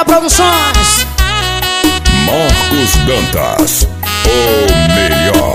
Mega Produções. Marcos Dantas, o melhor.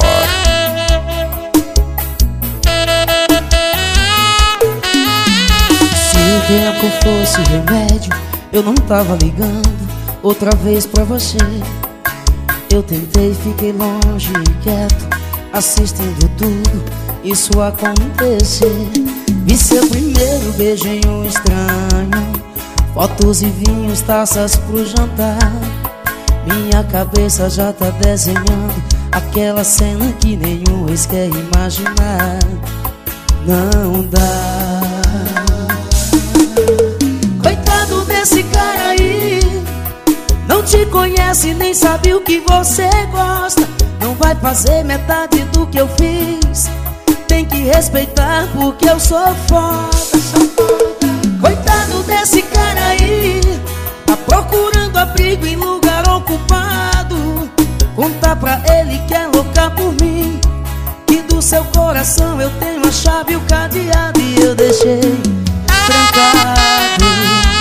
Se o tempo fosse remédio, eu não tava ligando outra vez pra você. Eu tentei, fiquei longe e quieto, assistindo tudo isso acontecer. Vi seu primeiro beijo em um estranho, fotos e vinhos, taças pro jantar. Minha cabeça já tá desenhando aquela cena que nenhum ex quer imaginar. Não dá. Coitado desse cara aí, não te conhece, nem sabe o que você gosta. Não vai fazer metade do que eu fiz. Tem que respeitar porque eu sou foda. Coitado desse cara aí, tá procurando abrigo em lugar ocupado. Conta pra ele que é louca por mim, que do seu coração eu tenho a chave e o cadeado, e eu deixei trancado.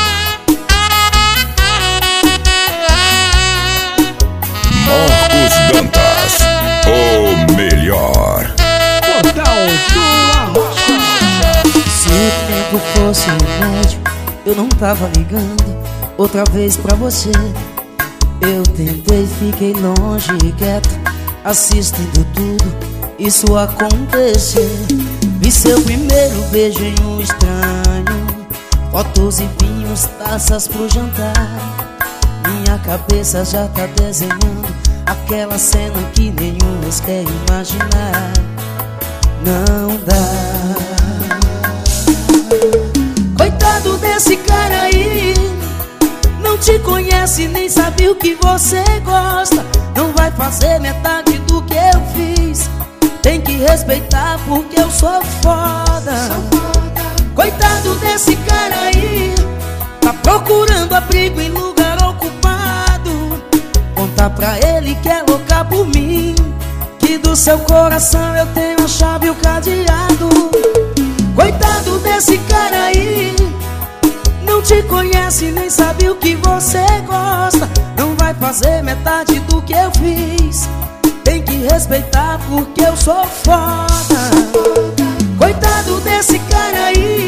Marcos Dantas, o melhor. Se o tempo fosse remédio, eu não tava ligando outra vez pra você. Eu tentei, fiquei longe e quieto, assistindo tudo isso acontecer. Vi seu primeiro beijo em um estranho, fotos e vinhos, taças pro jantar. Minha cabeça já tá desenhando aquela cena que nenhum ex quer imaginar. Não dá. Coitado desse cara aí, não te conhece, nem sabe o que você gosta. Não vai fazer metade do que eu fiz. Tem que respeitar porque eu sou foda. Coitado desse cara aí, tá procurando abrigo em lugar ocupado. Conta pra ele que é louca por mim, que do seu coração eu tenho a chave e o cadeado. Coitado desse cara aí, não te conhece, nem sabe o que você gosta. Não vai fazer metade do que eu fiz. Tem que respeitar porque eu sou foda. Coitado desse cara aí,